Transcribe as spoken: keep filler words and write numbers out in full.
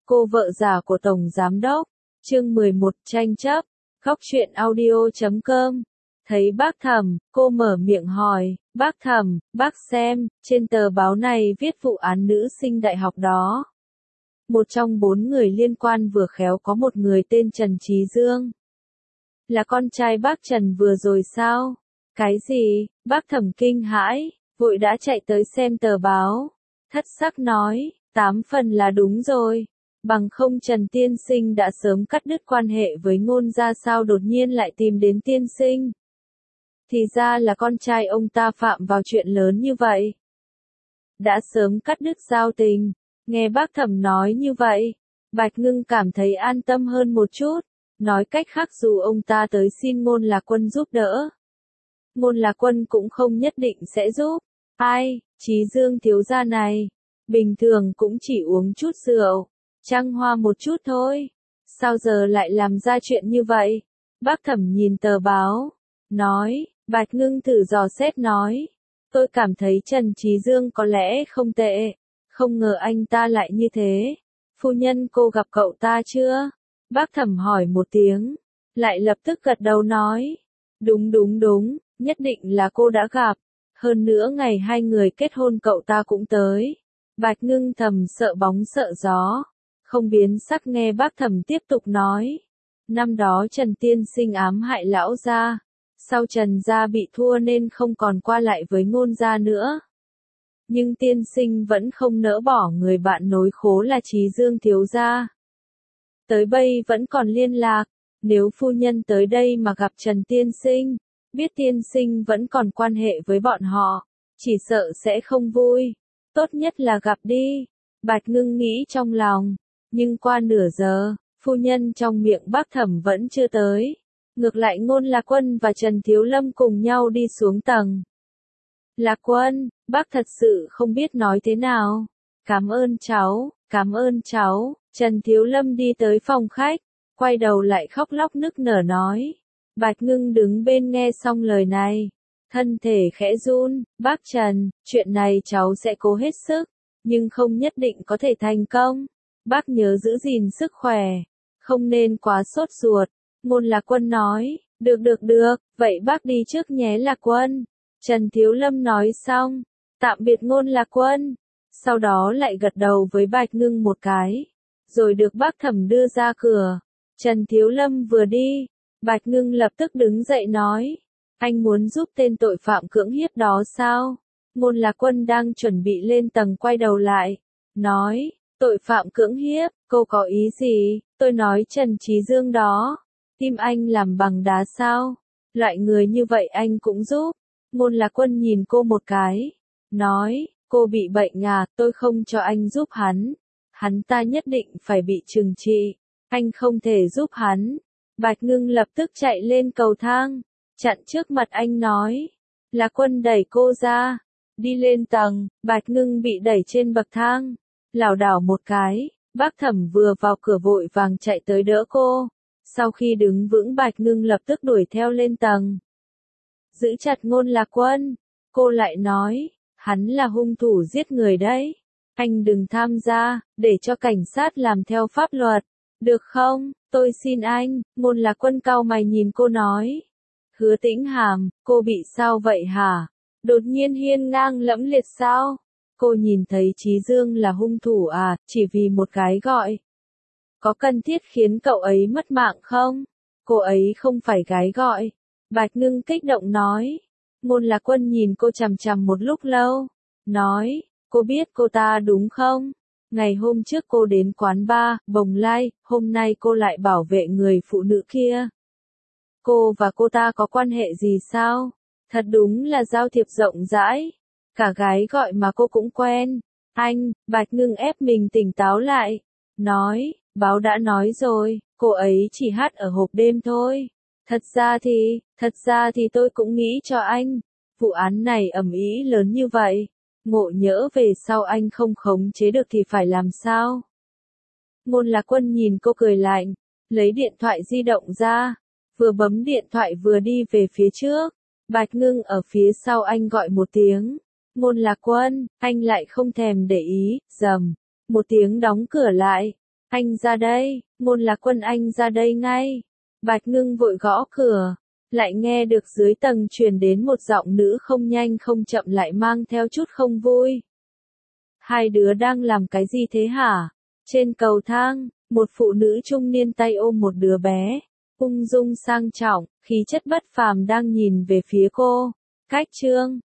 Cô vợ già của Tổng Giám Đốc. Chương mười một tranh chấp. Góc truyện audio chấm com. Thấy bác Thẩm, cô mở miệng hỏi, bác Thẩm, bác xem, trên tờ báo này viết vụ án nữ sinh đại học đó. Một trong bốn người liên quan vừa khéo có một người tên Trần Trí Dương. Là con trai bác Trần vừa rồi sao? Cái gì? Bác Thẩm kinh hãi, vội đã chạy tới xem tờ báo. Thất sắc nói, tám phần là đúng rồi. Bằng không Trần tiên sinh đã sớm cắt đứt quan hệ với Ngôn gia, sao đột nhiên lại tìm đến tiên sinh. Thì ra là con trai ông ta phạm vào chuyện lớn như vậy. Đã sớm cắt đứt giao tình. Nghe bác Thẩm nói như vậy, Bạch Ngưng cảm thấy an tâm hơn một chút. Nói cách khác, dù ông ta tới xin Ngôn Lạc Quân giúp đỡ, Ngôn Lạc Quân cũng không nhất định sẽ giúp. Ai, Trí Dương thiếu gia này, bình thường cũng chỉ uống chút rượu, trăng hoa một chút thôi. Sao giờ lại làm ra chuyện như vậy? Bác Thẩm nhìn tờ báo, nói, Bạch Ngưng thử dò xét nói, tôi cảm thấy Trần Trí Dương có lẽ không tệ, không ngờ anh ta lại như thế. Phu nhân, cô gặp cậu ta chưa? Bác Thẩm hỏi một tiếng, lại lập tức gật đầu nói, đúng đúng đúng, nhất định là cô đã gặp. Hơn nữa ngày hai người kết hôn cậu ta cũng tới. Bạch Ngưng thầm sợ bóng sợ gió, không biến sắc nghe bác Thẩm tiếp tục nói. Năm đó Trần tiên sinh ám hại lão gia, sau Trần gia bị thua nên không còn qua lại với Ngôn gia nữa. Nhưng tiên sinh vẫn không nỡ bỏ người bạn nối khố là Trí Dương thiếu gia. Tới bây vẫn còn liên lạc, nếu phu nhân tới đây mà gặp Trần tiên sinh, biết tiên sinh vẫn còn quan hệ với bọn họ, chỉ sợ sẽ không vui. Tốt nhất là gặp đi. Bạch Ngưng nghĩ trong lòng, nhưng qua nửa giờ, phu nhân trong miệng bác Thẩm vẫn chưa tới. Ngược lại Ngôn Lạc Quân và Trần Thiếu Lâm cùng nhau đi xuống tầng. Lạc Quân, bác thật sự không biết nói thế nào. Cảm ơn cháu, cảm ơn cháu. Trần Thiếu Lâm đi tới phòng khách, quay đầu lại khóc lóc nức nở nói. Bạch Ngưng đứng bên nghe xong lời này, thân thể khẽ run. Bác Trần, chuyện này cháu sẽ cố hết sức, nhưng không nhất định có thể thành công. Bác nhớ giữ gìn sức khỏe, không nên quá sốt ruột. Ngôn Lạc Quân nói, được được được, vậy bác đi trước nhé Lạc Quân. Trần Thiếu Lâm nói xong, tạm biệt Ngôn Lạc Quân, sau đó lại gật đầu với Bạch Ngưng một cái, rồi được bác Thẩm đưa ra cửa. Trần Thiếu Lâm vừa đi, Bạch Ngưng lập tức đứng dậy nói, anh muốn giúp tên tội phạm cưỡng hiếp đó sao? Ngôn Lạc Quân đang chuẩn bị lên tầng quay đầu lại, nói, tội phạm cưỡng hiếp, cô có ý gì? Tôi nói Trần Trí Dương đó, tim anh làm bằng đá sao? Loại người như vậy anh cũng giúp. Ngôn Lạc Quân nhìn cô một cái, nói, cô bị bệnh à, tôi không cho anh giúp hắn. Hắn ta nhất định phải bị trừng trị, anh không thể giúp hắn. Bạch Ngưng lập tức chạy lên cầu thang, chặn trước mặt anh nói. Lạc Quân đẩy cô ra, đi lên tầng. Bạch Ngưng bị đẩy trên bậc thang, lảo đảo một cái. Bác Thẩm vừa vào cửa vội vàng chạy tới đỡ cô. Sau khi đứng vững, Bạch Ngưng lập tức đuổi theo lên tầng. Giữ chặt Ngôn Lạc Quân, cô lại nói, hắn là hung thủ giết người đấy. Anh đừng tham gia, để cho cảnh sát làm theo pháp luật, được không? Tôi xin anh. Ngôn Lạc Quân cau mày nhìn cô nói. Hứa Tĩnh Hàm, cô bị sao vậy hả? Đột nhiên hiên ngang lẫm liệt sao? Cô nhìn thấy Trí Dương là hung thủ à, chỉ vì một cái gọi. Có cần thiết khiến cậu ấy mất mạng không? Cô ấy không phải gái gọi. Bạch Ngưng kích động nói. Ngôn Lạc Quân nhìn cô chằm chằm một lúc lâu, nói, cô biết cô ta đúng không? Ngày hôm trước cô đến quán bar, Bồng Lai, hôm nay cô lại bảo vệ người phụ nữ kia. Cô và cô ta có quan hệ gì sao? Thật đúng là giao thiệp rộng rãi. Cả gái gọi mà cô cũng quen. Anh, Bạch Ngưng ép mình tỉnh táo lại. Nói, báo đã nói rồi, cô ấy chỉ hát ở hộp đêm thôi. Thật ra thì, thật ra thì tôi cũng nghĩ cho anh. Vụ án này ầm ĩ lớn như vậy. Ngộ nhỡ về sau anh không khống chế được thì phải làm sao? Ngôn Lạc Quân nhìn cô cười lạnh, lấy điện thoại di động ra, vừa bấm điện thoại vừa đi về phía trước. Bạch Ngưng ở phía sau anh gọi một tiếng. Ngôn Lạc Quân, anh lại không thèm để ý, rầm, một tiếng đóng cửa lại. Anh ra đây, Môn Lạc Quân anh ra đây ngay. Bạch Ngưng vội gõ cửa, lại nghe được dưới tầng truyền đến một giọng nữ không nhanh không chậm lại mang theo chút không vui. Hai đứa đang làm cái gì thế hả? Trên cầu thang, một phụ nữ trung niên tay ôm một đứa bé, ung dung sang trọng, khí chất bất phàm đang nhìn về phía cô. Cách Trương,